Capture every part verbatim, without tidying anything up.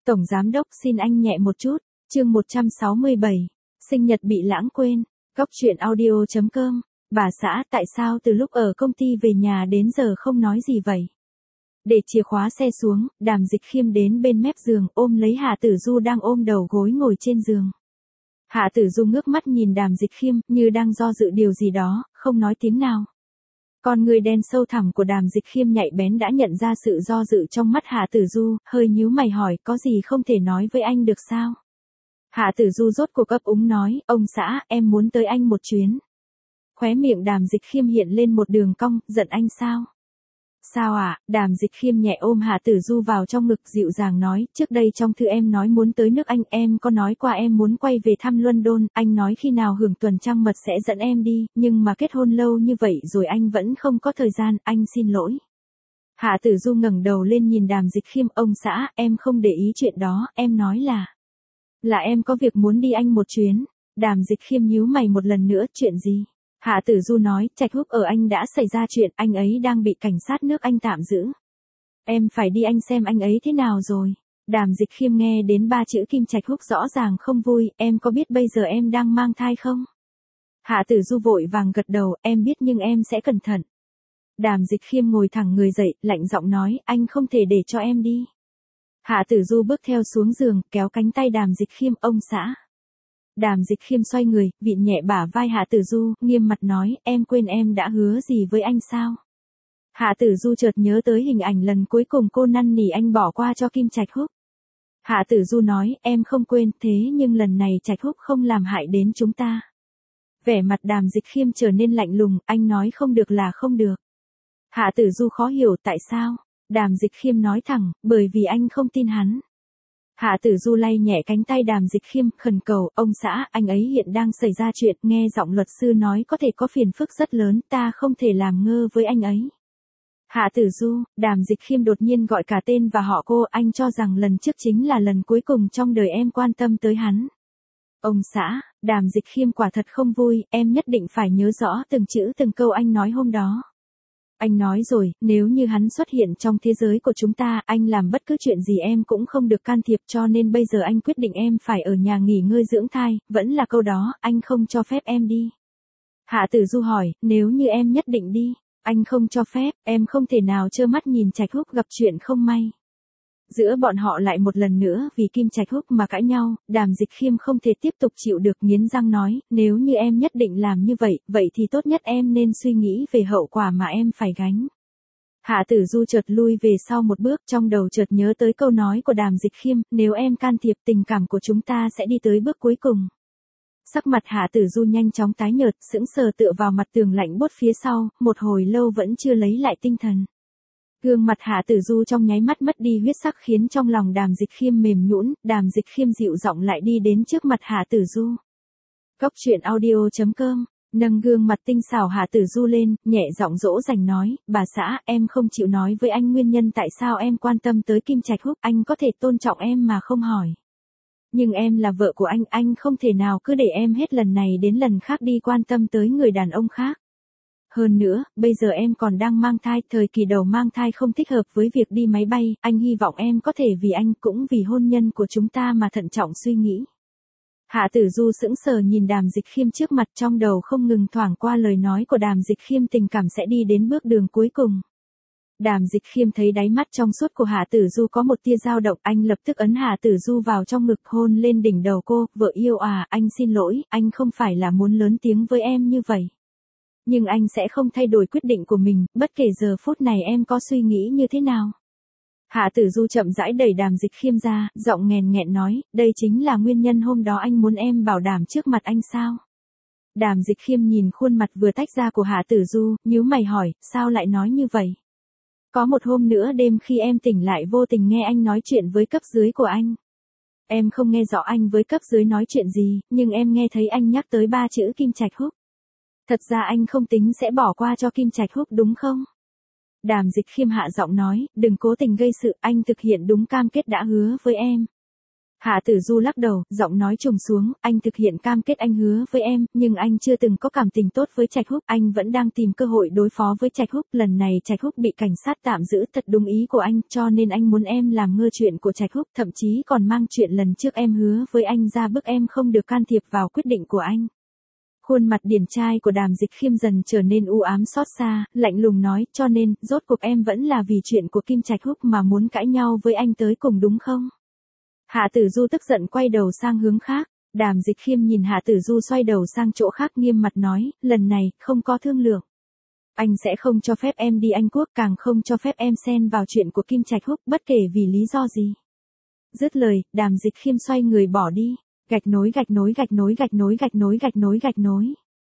Tổng giám đốc xin anh nhẹ một chút, chương một trăm sáu mươi bảy, sinh nhật bị lãng quên, góc truyện audio chấm com, bà xã tại sao từ lúc ở công ty về nhà đến giờ không nói gì vậy? Để chìa khóa xe xuống, Đàm Dịch Khiêm đến bên mép giường ôm lấy Hạ Tử Du đang ôm đầu gối ngồi trên giường. Hạ Tử Du ngước mắt nhìn Đàm Dịch Khiêm như đang do dự điều gì đó, không nói tiếng nào. Con người đen sâu thẳm của Đàm Dịch Khiêm nhạy bén đã nhận ra sự do dự trong mắt Hạ Tử Du, hơi nhíu mày hỏi có gì không thể nói với anh được sao? Hạ Tử Du rốt cuộc ấp úng nói, ông xã, em muốn tới anh một chuyến. Khóe miệng Đàm Dịch Khiêm hiện lên một đường cong, giận anh sao? Sao ạ? À? Đàm Dịch Khiêm nhẹ ôm Hạ Tử Du vào trong ngực dịu dàng nói, trước đây trong thư em nói muốn tới nước Anh, em có nói qua em muốn quay về thăm London, anh nói khi nào hưởng tuần trăng mật sẽ dẫn em đi, nhưng mà kết hôn lâu như vậy rồi anh vẫn không có thời gian, anh xin lỗi. Hạ Tử Du ngẩng đầu lên nhìn Đàm Dịch Khiêm, ông xã, em không để ý chuyện đó, em nói là, là em có việc muốn đi Anh một chuyến. Đàm Dịch Khiêm nhíu mày một lần nữa, chuyện gì? Hạ Tử Du nói, Trạch Húc ở Anh đã xảy ra chuyện, anh ấy đang bị cảnh sát nước Anh tạm giữ. Em phải đi Anh xem anh ấy thế nào rồi. Đàm Dịch Khiêm nghe đến ba chữ Kim Trạch Húc rõ ràng không vui, em có biết bây giờ em đang mang thai không? Hạ Tử Du vội vàng gật đầu, em biết nhưng em sẽ cẩn thận. Đàm Dịch Khiêm ngồi thẳng người dậy, lạnh giọng nói, anh không thể để cho em đi. Hạ Tử Du bước theo xuống giường, kéo cánh tay Đàm Dịch Khiêm, ông xã. Đàm Dịch Khiêm xoay người, vịn nhẹ bả vai Hạ Tử Du, nghiêm mặt nói, em quên em đã hứa gì với anh sao? Hạ Tử Du chợt nhớ tới hình ảnh lần cuối cùng cô năn nỉ anh bỏ qua cho Kim Trạch Húc. Hạ Tử Du nói, em không quên, thế nhưng lần này Trạch Húc không làm hại đến chúng ta. Vẻ mặt Đàm Dịch Khiêm trở nên lạnh lùng, anh nói không được là không được. Hạ Tử Du khó hiểu tại sao? Đàm Dịch Khiêm nói thẳng, bởi vì anh không tin hắn. Hạ Tử Du lay nhẹ cánh tay Đàm Dịch Khiêm, khẩn cầu, ông xã, anh ấy hiện đang xảy ra chuyện, nghe giọng luật sư nói có thể có phiền phức rất lớn, ta không thể làm ngơ với anh ấy. Hạ Tử Du, Đàm Dịch Khiêm đột nhiên gọi cả tên và họ cô, anh cho rằng lần trước chính là lần cuối cùng trong đời em quan tâm tới hắn. Ông xã, Đàm Dịch Khiêm quả thật không vui, em nhất định phải nhớ rõ từng chữ từng câu anh nói hôm đó. Anh nói rồi, nếu như hắn xuất hiện trong thế giới của chúng ta, anh làm bất cứ chuyện gì em cũng không được can thiệp, cho nên bây giờ anh quyết định em phải ở nhà nghỉ ngơi dưỡng thai, vẫn là câu đó, anh không cho phép em đi. Hạ Tử Du hỏi, nếu như em nhất định đi, anh không cho phép, em không thể nào trơ mắt nhìn Trạch Húc gặp chuyện không may. Giữa bọn họ lại một lần nữa vì Kim Trạch Húc mà cãi nhau, Đàm Dịch Khiêm không thể tiếp tục chịu được, nghiến răng nói, nếu như em nhất định làm như vậy, vậy thì tốt nhất em nên suy nghĩ về hậu quả mà em phải gánh. Hạ Tử Du chợt lui về sau một bước, trong đầu chợt nhớ tới câu nói của Đàm Dịch Khiêm, nếu em can thiệp tình cảm của chúng ta sẽ đi tới bước cuối cùng. Sắc mặt Hạ Tử Du nhanh chóng tái nhợt, sững sờ tựa vào mặt tường lạnh buốt phía sau, một hồi lâu vẫn chưa lấy lại tinh thần. Gương mặt Hạ Tử Du trong nháy mắt mất đi huyết sắc khiến trong lòng Đàm Dịch Khiêm mềm nhũn, Đàm Dịch Khiêm dịu giọng lại đi đến trước mặt Hạ Tử Du. Góc truyện audio chấm com, nâng gương mặt tinh xảo Hạ Tử Du lên, nhẹ giọng dỗ dành nói, bà xã, em không chịu nói với anh nguyên nhân tại sao em quan tâm tới Kim Trạch Húc, anh có thể tôn trọng em mà không hỏi. Nhưng em là vợ của anh, anh không thể nào cứ để em hết lần này đến lần khác đi quan tâm tới người đàn ông khác. Hơn nữa, bây giờ em còn đang mang thai, thời kỳ đầu mang thai không thích hợp với việc đi máy bay, anh hy vọng em có thể vì anh cũng vì hôn nhân của chúng ta mà thận trọng suy nghĩ. Hạ Tử Du sững sờ nhìn Đàm Dịch Khiêm trước mặt, trong đầu không ngừng thoảng qua lời nói của Đàm Dịch Khiêm, tình cảm sẽ đi đến bước đường cuối cùng. Đàm Dịch Khiêm thấy đáy mắt trong suốt của Hạ Tử Du có một tia dao động, anh lập tức ấn Hạ Tử Du vào trong ngực, hôn lên đỉnh đầu cô, vợ yêu à, anh xin lỗi, anh không phải là muốn lớn tiếng với em như vậy. Nhưng anh sẽ không thay đổi quyết định của mình, bất kể giờ phút này em có suy nghĩ như thế nào. Hạ Tử Du chậm rãi đẩy Đàm Dịch Khiêm ra, giọng nghèn nghẹn nói, đây chính là nguyên nhân hôm đó anh muốn em bảo đảm trước mặt anh sao? Đàm Dịch Khiêm nhìn khuôn mặt vừa tách ra của Hạ Tử Du, nhíu mày hỏi, sao lại nói như vậy? Có một hôm nữa đêm khi em tỉnh lại vô tình nghe anh nói chuyện với cấp dưới của anh. Em không nghe rõ anh với cấp dưới nói chuyện gì, nhưng em nghe thấy anh nhắc tới ba chữ Kim Trạch Húc. Thật ra anh không tính sẽ bỏ qua cho Kim Trạch Húc đúng không? Đàm Dịch Khiêm hạ giọng nói, đừng cố tình gây sự, anh thực hiện đúng cam kết đã hứa với em. Hạ Tử Du lắc đầu, giọng nói trùng xuống, anh thực hiện cam kết anh hứa với em, nhưng anh chưa từng có cảm tình tốt với Trạch Húc, anh vẫn đang tìm cơ hội đối phó với Trạch Húc, lần này Trạch Húc bị cảnh sát tạm giữ, thật đúng ý của anh, cho nên anh muốn em làm ngơ chuyện của Trạch Húc, thậm chí còn mang chuyện lần trước em hứa với anh ra bức em không được can thiệp vào quyết định của anh. Khuôn mặt điển trai của Đàm Dịch Khiêm dần trở nên u ám xót xa, lạnh lùng nói, cho nên, rốt cuộc em vẫn là vì chuyện của Kim Trạch Húc mà muốn cãi nhau với anh tới cùng đúng không? Hạ Tử Du tức giận quay đầu sang hướng khác, Đàm Dịch Khiêm nhìn Hạ Tử Du xoay đầu sang chỗ khác nghiêm mặt nói, lần này, không có thương lượng. Anh sẽ không cho phép em đi Anh Quốc, càng không cho phép em xen vào chuyện của Kim Trạch Húc, bất kể vì lý do gì. Dứt lời, Đàm Dịch Khiêm xoay người bỏ đi, gạch nối gạch nối gạch nối gạch nối gạch nối gạch nối gạch nối.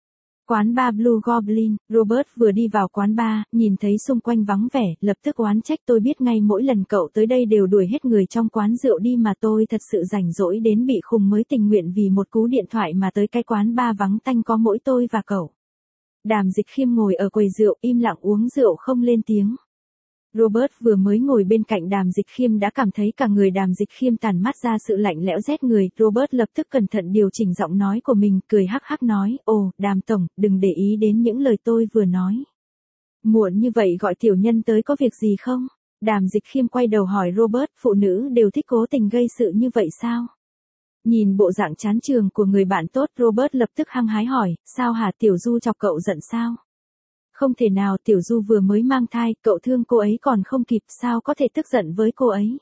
Quán bar Blue Goblin, Robert vừa đi vào quán bar, nhìn thấy xung quanh vắng vẻ, lập tức oán trách, tôi biết ngay mỗi lần cậu tới đây đều đuổi hết người trong quán rượu đi mà tôi thật sự rảnh rỗi đến bị khùng mới tình nguyện vì một cú điện thoại mà tới cái quán bar vắng tanh có mỗi tôi và cậu. Đàm Dịch Khiêm ngồi ở quầy rượu im lặng uống rượu không lên tiếng. Robert vừa mới ngồi bên cạnh Đàm Dịch Khiêm đã cảm thấy cả người Đàm Dịch Khiêm tản mát ra sự lạnh lẽo rét người, Robert lập tức cẩn thận điều chỉnh giọng nói của mình, cười hắc hắc nói, ồ, Đàm Tổng, đừng để ý đến những lời tôi vừa nói. Muộn như vậy gọi tiểu nhân tới có việc gì không? Đàm Dịch Khiêm quay đầu hỏi Robert, phụ nữ đều thích cố tình gây sự như vậy sao? Nhìn bộ dạng chán trường của người bạn tốt, Robert lập tức hăng hái hỏi, sao hả, Tiểu Du chọc cậu giận sao? Không thể nào, Tiểu Du vừa mới mang thai, cậu thương cô ấy còn không kịp, sao có thể tức giận với cô ấy?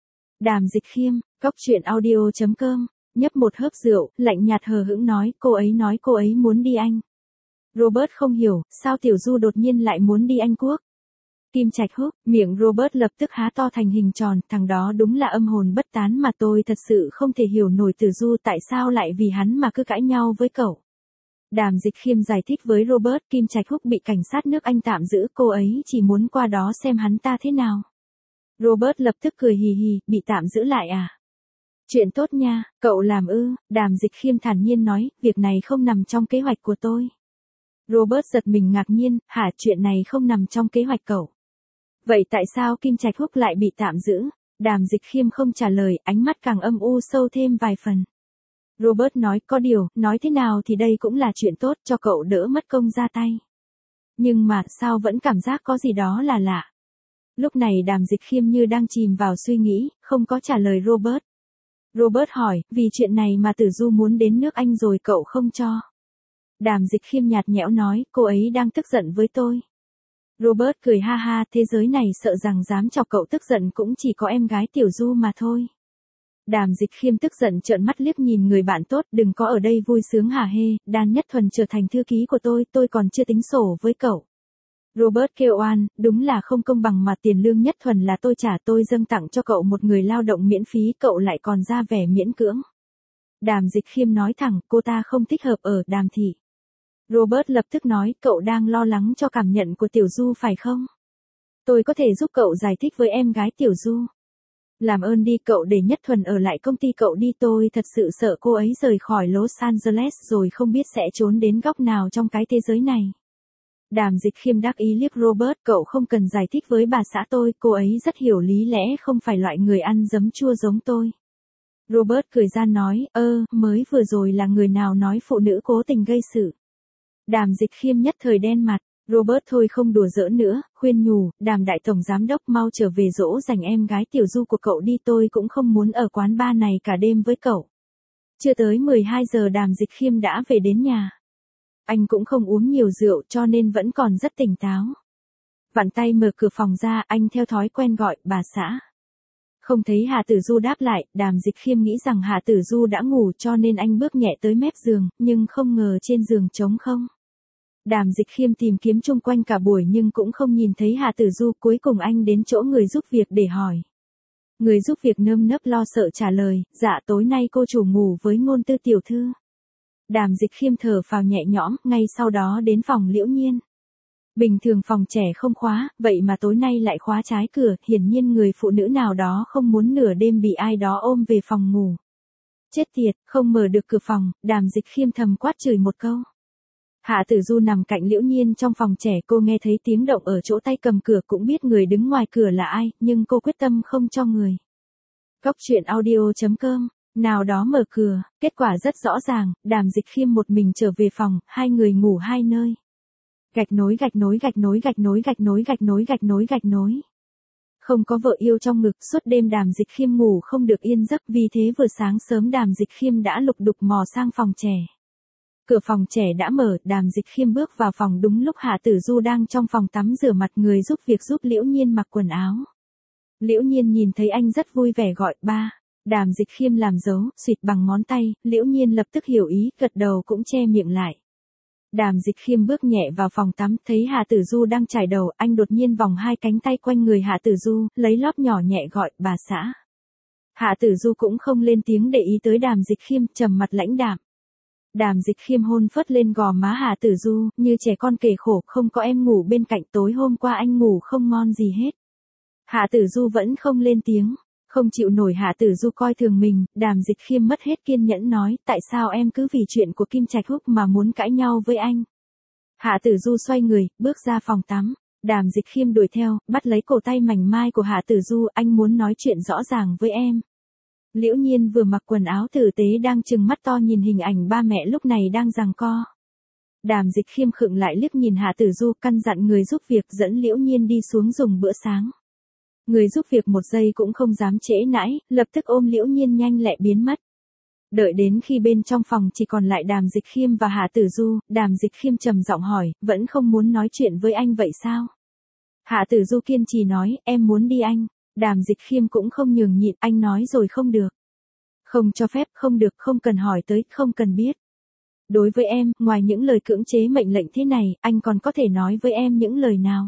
Đàm Dịch Khiêm, Cóc Truyện Audio chấm com, nhấp một hớp rượu, lạnh nhạt hờ hững nói, cô ấy nói cô ấy muốn đi Anh. Robert không hiểu, sao Tiểu Du đột nhiên lại muốn đi Anh Quốc? Kim Trạch Húc, miệng Robert lập tức há to thành hình tròn, thằng đó đúng là âm hồn bất tán mà tôi thật sự không thể hiểu nổi Tử Du tại sao lại vì hắn mà cứ cãi nhau với cậu. Đàm Dịch Khiêm giải thích với Robert, Kim Trạch Húc bị cảnh sát nước Anh tạm giữ, cô ấy chỉ muốn qua đó xem hắn ta thế nào. Robert lập tức cười hì hì, bị tạm giữ lại à? Chuyện tốt nha, cậu làm ư? Đàm Dịch Khiêm thản nhiên nói, việc này không nằm trong kế hoạch của tôi. Robert giật mình ngạc nhiên, hả, chuyện này không nằm trong kế hoạch cậu. Vậy tại sao Kim Trạch Húc lại bị tạm giữ? Đàm Dịch Khiêm không trả lời, ánh mắt càng âm u sâu thêm vài phần. Robert nói, có điều, nói thế nào thì đây cũng là chuyện tốt cho cậu đỡ mất công ra tay. Nhưng mà, sao vẫn cảm giác có gì đó là lạ. Lúc này Đàm Dịch Khiêm như đang chìm vào suy nghĩ, không có trả lời Robert. Robert hỏi, vì chuyện này mà Tử Du muốn đến nước Anh rồi cậu không cho. Đàm Dịch Khiêm nhạt nhẽo nói, cô ấy đang tức giận với tôi. Robert cười ha ha, thế giới này sợ rằng dám chọc cậu tức giận cũng chỉ có em gái Tiểu Du mà thôi. Đàm Dịch Khiêm tức giận trợn mắt liếc nhìn người bạn tốt, đừng có ở đây vui sướng hả hê, Đan Nhất Thuần trở thành thư ký của tôi, tôi còn chưa tính sổ với cậu. Robert kêu oan, đúng là không công bằng mà tiền lương Nhất Thuần là tôi trả, tôi dâng tặng cho cậu một người lao động miễn phí, cậu lại còn ra vẻ miễn cưỡng. Đàm Dịch Khiêm nói thẳng, cô ta không thích hợp ở Đàm thị. Robert lập tức nói, cậu đang lo lắng cho cảm nhận của Tiểu Du phải không? Tôi có thể giúp cậu giải thích với em gái Tiểu Du. Làm ơn đi, cậu để Nhất Thuần ở lại công ty cậu đi, tôi thật sự sợ cô ấy rời khỏi Los Angeles rồi không biết sẽ trốn đến góc nào trong cái thế giới này. Đàm Dịch Khiêm đắc ý liếc Robert, cậu không cần giải thích với bà xã tôi, cô ấy rất hiểu lý lẽ, không phải loại người ăn giấm chua giống tôi. Robert cười gian nói, ơ, mới vừa rồi là người nào nói phụ nữ cố tình gây sự. Đàm Dịch Khiêm nhất thời đen mặt. Robert thôi không đùa giỡn nữa, khuyên nhủ, Đàm đại tổng giám đốc mau trở về dỗ dành em gái Tiểu Du của cậu đi, tôi cũng không muốn ở quán bar này cả đêm với cậu. Chưa tới mười hai giờ Đàm Dịch Khiêm đã về đến nhà. Anh cũng không uống nhiều rượu cho nên vẫn còn rất tỉnh táo. Vặn tay mở cửa phòng ra, anh theo thói quen gọi, bà xã. Không thấy Hà Tử Du đáp lại, Đàm Dịch Khiêm nghĩ rằng Hà Tử Du đã ngủ cho nên anh bước nhẹ tới mép giường, nhưng không ngờ trên giường trống không. Đàm Dịch Khiêm tìm kiếm chung quanh cả buổi nhưng cũng không nhìn thấy Hà Tử Du, cuối cùng anh đến chỗ người giúp việc để hỏi. Người giúp việc nơm nớp lo sợ trả lời, dạ tối nay cô chủ ngủ với Ngôn Tư tiểu thư. Đàm Dịch Khiêm thở phào nhẹ nhõm, ngay sau đó đến phòng Liễu Nhiên. Bình thường phòng trẻ không khóa, vậy mà tối nay lại khóa trái cửa, hiển nhiên người phụ nữ nào đó không muốn nửa đêm bị ai đó ôm về phòng ngủ. Chết tiệt, không mở được cửa phòng, Đàm Dịch Khiêm thầm quát chửi một câu. Hạ Tử Du nằm cạnh Liễu Nhiên trong phòng trẻ, cô nghe thấy tiếng động ở chỗ tay cầm cửa cũng biết người đứng ngoài cửa là ai, nhưng cô quyết tâm không cho người. Cóc Truyện Audio chấm com nào đó mở cửa, kết quả rất rõ ràng, Đàm Dịch Khiêm một mình trở về phòng, hai người ngủ hai nơi. Gạch nối gạch nối gạch nối gạch nối gạch nối gạch nối gạch nối gạch nối. Không có vợ yêu trong ngực, suốt đêm Đàm Dịch Khiêm ngủ không được yên giấc, vì thế vừa sáng sớm Đàm Dịch Khiêm đã lục đục mò sang phòng trẻ. Cửa phòng trẻ đã mở, Đàm Dịch Khiêm bước vào phòng đúng lúc Hạ Tử Du đang trong phòng tắm rửa mặt, người giúp việc giúp Liễu Nhiên mặc quần áo. Liễu Nhiên nhìn thấy anh rất vui vẻ gọi ba. Đàm Dịch Khiêm làm dấu, xịt bằng ngón tay, Liễu Nhiên lập tức hiểu ý, gật đầu cũng che miệng lại. Đàm Dịch Khiêm bước nhẹ vào phòng tắm, thấy Hạ Tử Du đang chải đầu, anh đột nhiên vòng hai cánh tay quanh người Hạ Tử Du, lấy lóp nhỏ nhẹ gọi, bà xã. Hạ Tử Du cũng không lên tiếng để ý tới Đàm Dịch Khiêm, trầm mặt lãnh đạm. Đàm Dịch Khiêm hôn phớt lên gò má Hạ Tử Du, như trẻ con kể khổ, không có em ngủ bên cạnh, tối hôm qua anh ngủ không ngon gì hết. Hạ Tử Du vẫn không lên tiếng. Không chịu nổi Hạ Tử Du coi thường mình, Đàm Dịch Khiêm mất hết kiên nhẫn nói, tại sao em cứ vì chuyện của Kim Trạch Húc mà muốn cãi nhau với anh. Hạ Tử Du xoay người, bước ra phòng tắm. Đàm Dịch Khiêm đuổi theo, bắt lấy cổ tay mảnh mai của Hạ Tử Du, anh muốn nói chuyện rõ ràng với em. Liễu Nhiên vừa mặc quần áo tử tế đang trừng mắt to nhìn hình ảnh ba mẹ lúc này đang giằng co. Đàm Dịch Khiêm khựng lại liếc nhìn Hạ Tử Du, căn dặn người giúp việc dẫn Liễu Nhiên đi xuống dùng bữa sáng. Người giúp việc một giây cũng không dám trễ nãi, lập tức ôm Liễu Nhiên nhanh lẹ biến mất. Đợi đến khi bên trong phòng chỉ còn lại Đàm Dịch Khiêm và Hạ Tử Du, Đàm Dịch Khiêm trầm giọng hỏi, vẫn không muốn nói chuyện với anh vậy sao? Hạ Tử Du kiên trì nói, em muốn đi anh. Đàm Dịch Khiêm cũng không nhường nhịn, anh nói rồi không được. Không cho phép, không được, không cần hỏi tới, không cần biết. Đối với em, ngoài những lời cưỡng chế mệnh lệnh thế này, anh còn có thể nói với em những lời nào?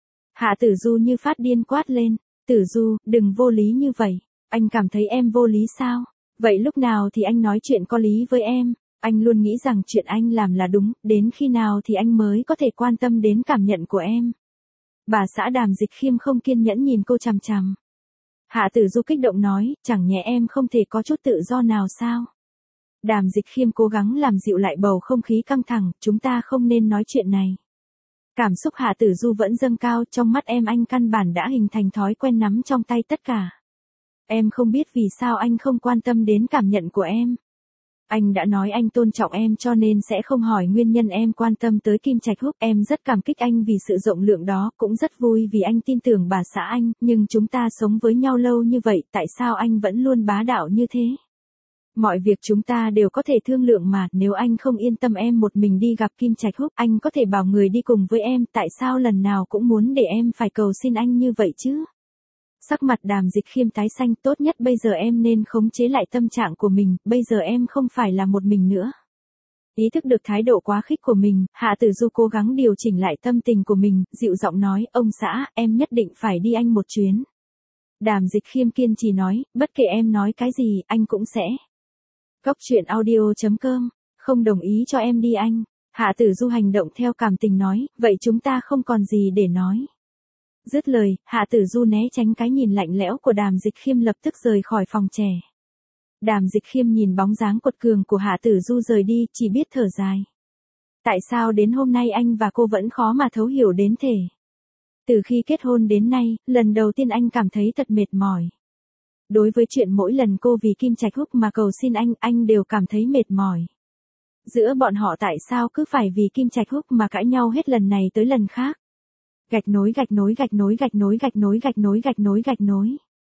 Hạ Tử Du như phát điên quát lên, Tử Du, đừng vô lý như vậy, anh cảm thấy em vô lý sao? Vậy lúc nào thì anh nói chuyện có lý với em? Anh luôn nghĩ rằng chuyện anh làm là đúng, đến khi nào thì anh mới có thể quan tâm đến cảm nhận của em? Bà xã Đàm Dịch Khiêm không kiên nhẫn nhìn cô chằm chằm. Hạ Tử Du kích động nói, chẳng nhẽ em không thể có chút tự do nào sao? Đàm Dịch Khiêm cố gắng làm dịu lại bầu không khí căng thẳng, chúng ta không nên nói chuyện này. Cảm xúc Hạ Tử Du vẫn dâng cao, trong mắt em anh căn bản đã hình thành thói quen nắm trong tay tất cả. Em không biết vì sao anh không quan tâm đến cảm nhận của em. Anh đã nói anh tôn trọng em cho nên sẽ không hỏi nguyên nhân em quan tâm tới Kim Trạch Húc. Em rất cảm kích anh vì sự rộng lượng đó, cũng rất vui vì anh tin tưởng bà xã anh, nhưng chúng ta sống với nhau lâu như vậy, tại sao anh vẫn luôn bá đạo như thế? Mọi việc chúng ta đều có thể thương lượng mà, nếu anh không yên tâm em một mình đi gặp Kim Trạch Húc, anh có thể bảo người đi cùng với em, tại sao lần nào cũng muốn để em phải cầu xin anh như vậy chứ? Sắc mặt Đàm Dịch Khiêm tái xanh, tốt nhất bây giờ em nên khống chế lại tâm trạng của mình, bây giờ em không phải là một mình nữa. Ý thức được thái độ quá khích của mình, Hạ Tử Du cố gắng điều chỉnh lại tâm tình của mình, dịu giọng nói, ông xã, em nhất định phải đi anh một chuyến. Đàm Dịch Khiêm kiên trì nói, bất kể em nói cái gì, anh cũng sẽ. Góc truyện audio chấm com, không đồng ý cho em đi anh. Hạ Tử Du hành động theo cảm tình nói, vậy chúng ta không còn gì để nói. Dứt lời, Hạ Tử Du né tránh cái nhìn lạnh lẽo của Đàm Dịch Khiêm lập tức rời khỏi phòng trẻ. Đàm Dịch Khiêm nhìn bóng dáng quật cường của Hạ Tử Du rời đi, chỉ biết thở dài. Tại sao đến hôm nay anh và cô vẫn khó mà thấu hiểu đến thể? Từ khi kết hôn đến nay, lần đầu tiên anh cảm thấy thật mệt mỏi. Đối với chuyện mỗi lần cô vì Kim Trạch Húc mà cầu xin anh, anh đều cảm thấy mệt mỏi. Giữa bọn họ tại sao cứ phải vì Kim Trạch Húc mà cãi nhau hết lần này tới lần khác? Gạch nối gạch nối gạch nối gạch nối gạch nối gạch nối gạch nối gạch nối.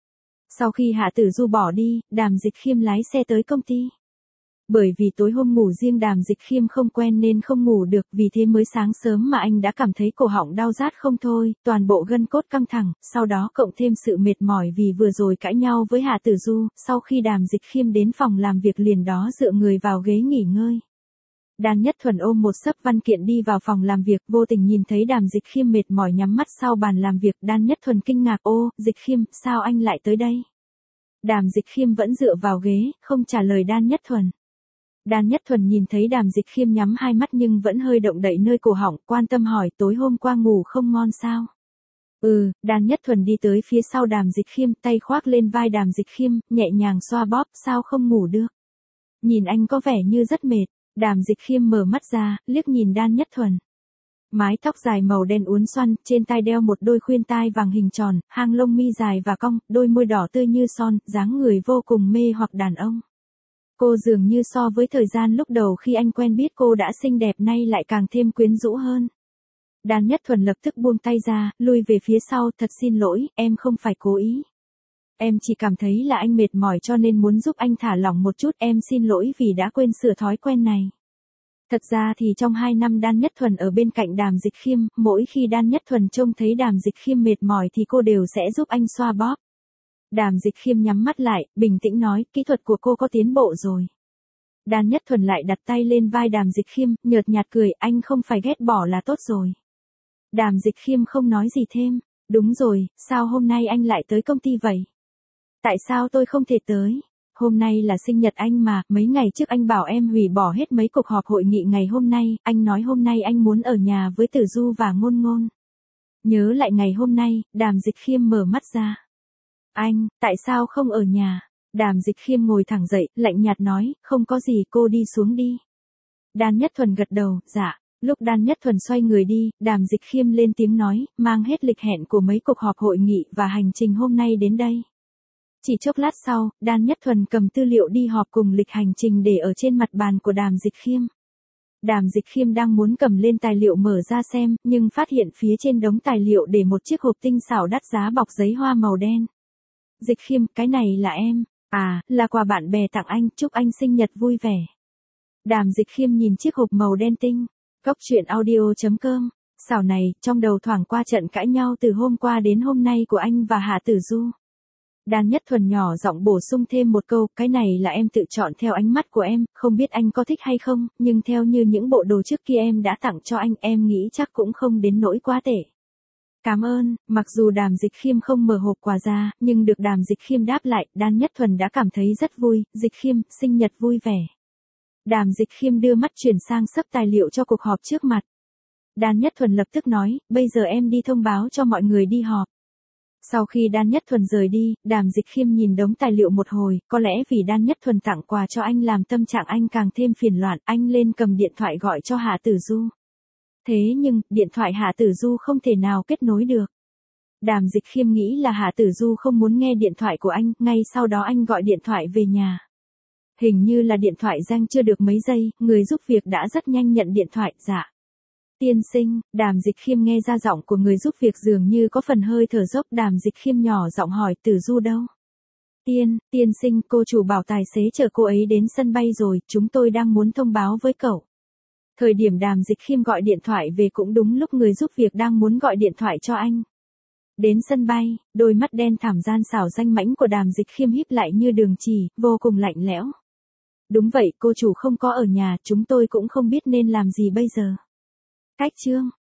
Sau khi Hạ Tử Du bỏ đi, Đàm Dịch Khiêm lái xe tới công ty. Bởi vì tối hôm ngủ riêng Đàm Dịch Khiêm không quen nên không ngủ được, vì thế mới sáng sớm mà anh đã cảm thấy cổ họng đau rát không thôi, toàn bộ gân cốt căng thẳng, sau đó cộng thêm sự mệt mỏi vì vừa rồi cãi nhau với Hạ Tử Du, sau khi Đàm Dịch Khiêm đến phòng làm việc liền đó dựa người vào ghế nghỉ ngơi. Đan Nhất Thuần ôm một xấp văn kiện đi vào phòng làm việc, vô tình nhìn thấy Đàm Dịch Khiêm mệt mỏi nhắm mắt sau bàn làm việc, Đan Nhất Thuần kinh ngạc, ô, Dịch Khiêm, sao anh lại tới đây? Đàm Dịch Khiêm vẫn dựa vào ghế, không trả lời Đan Nhất Thuần. Đan Nhất Thuần nhìn thấy Đàm Dịch Khiêm nhắm hai mắt nhưng vẫn hơi động đậy nơi cổ họng, quan tâm hỏi, tối hôm qua ngủ không ngon sao? Ừ, Đan Nhất Thuần đi tới phía sau Đàm Dịch Khiêm, tay khoác lên vai Đàm Dịch Khiêm, nhẹ nhàng xoa bóp, sao không ngủ được? Nhìn anh có vẻ như rất mệt. Đàm Dịch Khiêm mở mắt ra, liếc nhìn Đan Nhất Thuần. Mái tóc dài màu đen uốn xoăn, trên tai đeo một đôi khuyên tai vàng hình tròn, hang lông mi dài và cong, đôi môi đỏ tươi như son, dáng người vô cùng mê hoặc đàn ông. Cô dường như so với thời gian lúc đầu khi anh quen biết cô đã xinh đẹp nay lại càng thêm quyến rũ hơn. Đan Nhất Thuần lập tức buông tay ra, lui về phía sau, thật xin lỗi, em không phải cố ý. Em chỉ cảm thấy là anh mệt mỏi cho nên muốn giúp anh thả lỏng một chút, em xin lỗi vì đã quên sửa thói quen này. Thật ra thì trong hai năm Đan Nhất Thuần ở bên cạnh Đàm Dịch Khiêm, mỗi khi Đan Nhất Thuần trông thấy Đàm Dịch Khiêm mệt mỏi thì cô đều sẽ giúp anh xoa bóp. Đàm Dịch Khiêm nhắm mắt lại, bình tĩnh nói, kỹ thuật của cô có tiến bộ rồi. Đan Nhất Thuần lại đặt tay lên vai Đàm Dịch Khiêm, nhợt nhạt cười, anh không phải ghét bỏ là tốt rồi. Đàm Dịch Khiêm không nói gì thêm, đúng rồi, sao hôm nay anh lại tới công ty vậy? Tại sao tôi không thể tới? Hôm nay là sinh nhật anh mà, mấy ngày trước anh bảo em hủy bỏ hết mấy cuộc họp hội nghị ngày hôm nay, anh nói hôm nay anh muốn ở nhà với Tử Du và Ngôn Ngôn. Nhớ lại ngày hôm nay, Đàm Dịch Khiêm mở mắt ra. Anh, tại sao không ở nhà? Đàm Dịch Khiêm ngồi thẳng dậy, lạnh nhạt nói, không có gì, cô đi xuống đi. Đan Nhất Thuần gật đầu, dạ. Lúc Đan Nhất Thuần xoay người đi, Đàm Dịch Khiêm lên tiếng nói, mang hết lịch hẹn của mấy cuộc họp hội nghị và hành trình hôm nay đến đây. Chỉ chốc lát sau, Đan Nhất Thuần cầm tư liệu đi họp cùng lịch hành trình để ở trên mặt bàn của Đàm Dịch Khiêm. Đàm Dịch Khiêm đang muốn cầm lên tài liệu mở ra xem, nhưng phát hiện phía trên đống tài liệu để một chiếc hộp tinh xảo đắt giá bọc giấy hoa màu đen. Dịch Khiêm, cái này là em, à, là quà bạn bè tặng anh, chúc anh sinh nhật vui vẻ. Đàm Dịch Khiêm nhìn chiếc hộp màu đen tinh. Góc truyện audio chấm com. Xảo này, trong đầu thoảng qua trận cãi nhau từ hôm qua đến hôm nay của anh và Hạ Tử Du. Đan Nhất Thuần nhỏ giọng bổ sung thêm một câu, cái này là em tự chọn theo ánh mắt của em, không biết anh có thích hay không, nhưng theo như những bộ đồ trước kia em đã tặng cho anh, em nghĩ chắc cũng không đến nỗi quá tệ. Cảm ơn, mặc dù Đàm Dịch Khiêm không mở hộp quà ra, nhưng được Đàm Dịch Khiêm đáp lại, Đan Nhất Thuần đã cảm thấy rất vui, Dịch Khiêm, sinh nhật vui vẻ. Đàm Dịch Khiêm đưa mắt chuyển sang sấp tài liệu cho cuộc họp trước mặt. Đan Nhất Thuần lập tức nói, bây giờ em đi thông báo cho mọi người đi họp. Sau khi Đan Nhất Thuần rời đi, Đàm Dịch Khiêm nhìn đống tài liệu một hồi, có lẽ vì Đan Nhất Thuần tặng quà cho anh làm tâm trạng anh càng thêm phiền loạn, anh lên cầm điện thoại gọi cho Hạ Tử Du. Thế nhưng, điện thoại Hạ Tử Du không thể nào kết nối được. Đàm Dịch Khiêm nghĩ là Hạ Tử Du không muốn nghe điện thoại của anh, ngay sau đó anh gọi điện thoại về nhà. Hình như là điện thoại rang chưa được mấy giây, người giúp việc đã rất nhanh nhận điện thoại, dạ. Tiên sinh, Đàm Dịch Khiêm nghe ra giọng của người giúp việc dường như có phần hơi thở dốc, Đàm Dịch Khiêm nhỏ giọng hỏi, Tử Du đâu? Tiên, tiên sinh, cô chủ bảo tài xế chở cô ấy đến sân bay rồi, chúng tôi đang muốn thông báo với cậu. Thời điểm Đàm Dịch Khiêm gọi điện thoại về cũng đúng lúc người giúp việc đang muốn gọi điện thoại cho anh. Đến sân bay, đôi mắt đen thẳm gian xảo danh mãnh của Đàm Dịch Khiêm híp lại như đường chỉ, vô cùng lạnh lẽo. Đúng vậy, cô chủ không có ở nhà, chúng tôi cũng không biết nên làm gì bây giờ. Cách chương